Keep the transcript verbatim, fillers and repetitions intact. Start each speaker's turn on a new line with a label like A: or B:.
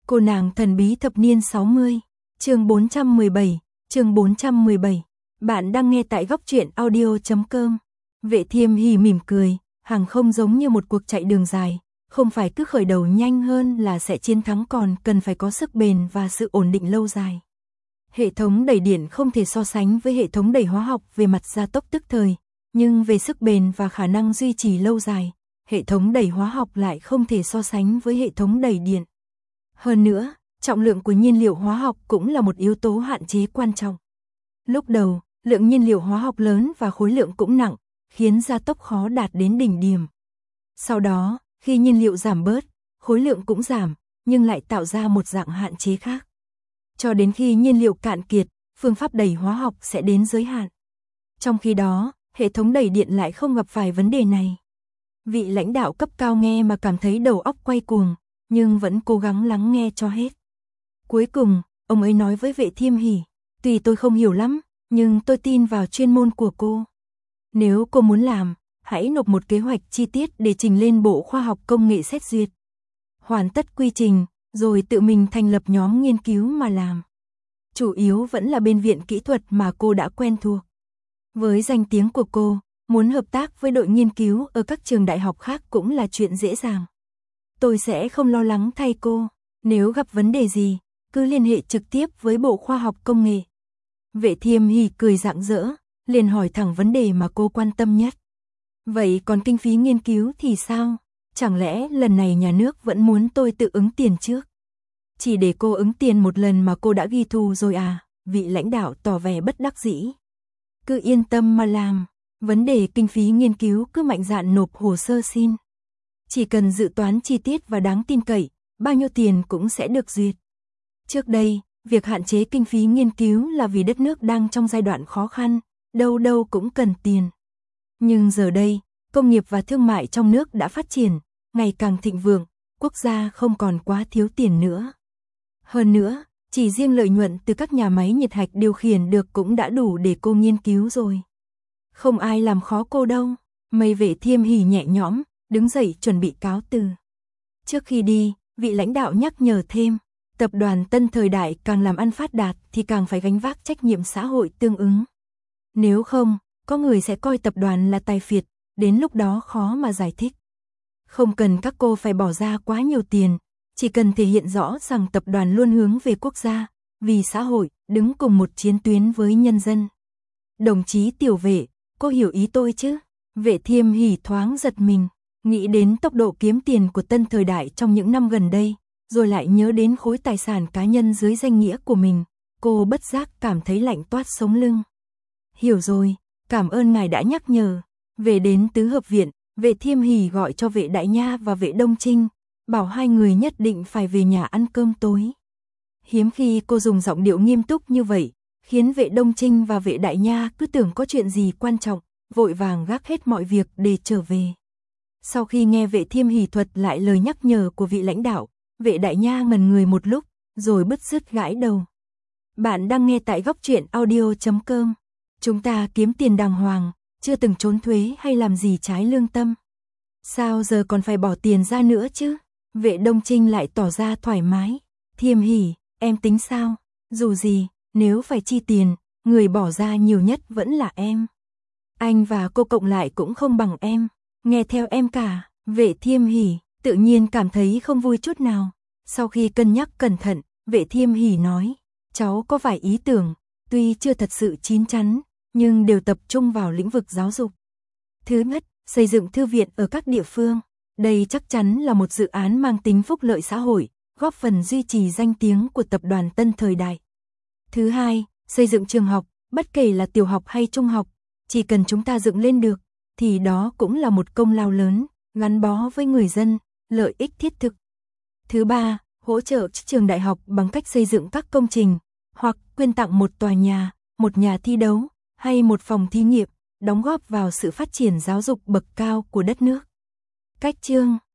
A: Cô nàng thần bí thập niên sáu mươi, chương bốn trăm mười bảy, chương bốn trăm mười bảy. Bạn đang nghe tại góc truyện audio chấm com. Vệ Thiêm Hỉ mỉm cười, hàng không giống như một cuộc chạy đường dài, không phải cứ khởi đầu nhanh hơn là sẽ chiến thắng, còn cần phải có sức bền và sự ổn định lâu dài. Hệ thống đẩy điện không thể so sánh với hệ thống đẩy hóa học về mặt gia tốc tức thời, nhưng về sức bền và khả năng duy trì lâu dài, hệ thống đẩy hóa học lại không thể so sánh với hệ thống đẩy điện. Hơn nữa, trọng lượng của nhiên liệu hóa học cũng là một yếu tố hạn chế quan trọng. Lúc đầu, lượng nhiên liệu hóa học lớn và khối lượng cũng nặng, khiến gia tốc khó đạt đến đỉnh điểm. Sau đó, khi nhiên liệu giảm bớt, khối lượng cũng giảm, nhưng lại tạo ra một dạng hạn chế khác. Cho đến khi nhiên liệu cạn kiệt, phương pháp đẩy hóa học sẽ đến giới hạn. Trong khi đó, hệ thống đẩy điện lại không gặp phải vấn đề này. Vị lãnh đạo cấp cao nghe mà cảm thấy đầu óc quay cuồng, nhưng vẫn cố gắng lắng nghe cho hết. Cuối cùng, ông ấy nói với Vệ Thiêm Hỉ, tuy tôi không hiểu lắm, nhưng tôi tin vào chuyên môn của cô. Nếu cô muốn làm, hãy nộp một kế hoạch chi tiết để trình lên Bộ Khoa học Công nghệ xét duyệt. Hoàn tất quy trình, rồi tự mình thành lập nhóm nghiên cứu mà làm. Chủ yếu vẫn là bên viện kỹ thuật mà cô đã quen thuộc. Với danh tiếng của cô, muốn hợp tác với đội nghiên cứu ở các trường đại học khác cũng là chuyện dễ dàng. Tôi sẽ không lo lắng thay cô, nếu gặp vấn đề gì, cứ liên hệ trực tiếp với Bộ Khoa học Công nghệ. Vệ Thiêm Hỉ cười rạng rỡ, liền hỏi thẳng vấn đề mà cô quan tâm nhất. Vậy còn kinh phí nghiên cứu thì sao? Chẳng lẽ lần này nhà nước vẫn muốn tôi tự ứng tiền trước? Chỉ để cô ứng tiền một lần mà cô đã ghi thù rồi à? Vị lãnh đạo tỏ vẻ bất đắc dĩ. Cứ yên tâm mà làm, vấn đề kinh phí nghiên cứu cứ mạnh dạn nộp hồ sơ xin. Chỉ cần dự toán chi tiết và đáng tin cậy, bao nhiêu tiền cũng sẽ được duyệt. Trước đây, việc hạn chế kinh phí nghiên cứu là vì đất nước đang trong giai đoạn khó khăn, đâu đâu cũng cần tiền. Nhưng giờ đây, công nghiệp và thương mại trong nước đã phát triển, ngày càng thịnh vượng, quốc gia không còn quá thiếu tiền nữa. Hơn nữa, chỉ riêng lợi nhuận từ các nhà máy nhiệt hạch điều khiển được cũng đã đủ để cô nghiên cứu rồi. Không ai làm khó cô đâu. Mây Vệ Thiêm Hỉ nhẹ nhõm, đứng dậy chuẩn bị cáo từ. Trước khi đi, vị lãnh đạo nhắc nhở thêm, tập đoàn Tân Thời Đại càng làm ăn phát đạt thì càng phải gánh vác trách nhiệm xã hội tương ứng. Nếu không, có người sẽ coi tập đoàn là tài phiệt, đến lúc đó khó mà giải thích. Không cần các cô phải bỏ ra quá nhiều tiền, chỉ cần thể hiện rõ rằng tập đoàn luôn hướng về quốc gia, vì xã hội, đứng cùng một chiến tuyến với nhân dân. Đồng chí Tiểu Vệ, cô hiểu ý tôi chứ? Vệ Thiêm Hỉ thoáng giật mình, nghĩ đến tốc độ kiếm tiền của Tân Thời Đại trong những năm gần đây, rồi lại nhớ đến khối tài sản cá nhân dưới danh nghĩa của mình, cô bất giác cảm thấy lạnh toát sống lưng. Hiểu rồi, cảm ơn ngài đã nhắc nhở. Về đến tứ hợp viện, Vệ Thiêm Hỉ gọi cho Vệ Đại Nha và Vệ Đông Trinh, bảo hai người nhất định phải về nhà ăn cơm tối. Hiếm khi cô dùng giọng điệu nghiêm túc như vậy, khiến Vệ Đông Trinh và Vệ Đại Nha cứ tưởng có chuyện gì quan trọng, vội vàng gác hết mọi việc để trở về. Sau khi nghe Vệ Thiêm Hỉ thuật lại lời nhắc nhở của vị lãnh đạo, Vệ Đại Nha ngẩn người một lúc, rồi bứt rứt gãi đầu. Bạn đang nghe tại góc truyện audio chấm com. Chúng ta kiếm tiền đàng hoàng, chưa từng trốn thuế hay làm gì trái lương tâm. Sao giờ còn phải bỏ tiền ra nữa chứ? Vệ Đông Trinh lại tỏ ra thoải mái. Thiêm Hỉ, em tính sao? Dù gì, nếu phải chi tiền, người bỏ ra nhiều nhất vẫn là em. Anh và cô cộng lại cũng không bằng em, nghe theo em cả. Vệ Thiêm Hỉ tự nhiên cảm thấy không vui chút nào. Sau khi cân nhắc cẩn thận, Vệ Thiêm Hỉ nói, cháu có vài ý tưởng, tuy chưa thật sự chín chắn, nhưng đều tập trung vào lĩnh vực giáo dục. Thứ nhất, xây dựng thư viện ở các địa phương. Đây chắc chắn là một dự án mang tính phúc lợi xã hội, góp phần duy trì danh tiếng của tập đoàn Tân Thời Đại. Thứ hai, xây dựng trường học, bất kể là tiểu học hay trung học, chỉ cần chúng ta dựng lên được, thì đó cũng là một công lao lớn, gắn bó với người dân, lợi ích thiết thực. Thứ ba, hỗ trợ trường đại học bằng cách xây dựng các công trình, hoặc quyên tặng một tòa nhà, một nhà thi đấu, hay một phòng thí nghiệm, đóng góp vào sự phát triển giáo dục bậc cao của đất nước. Cách chương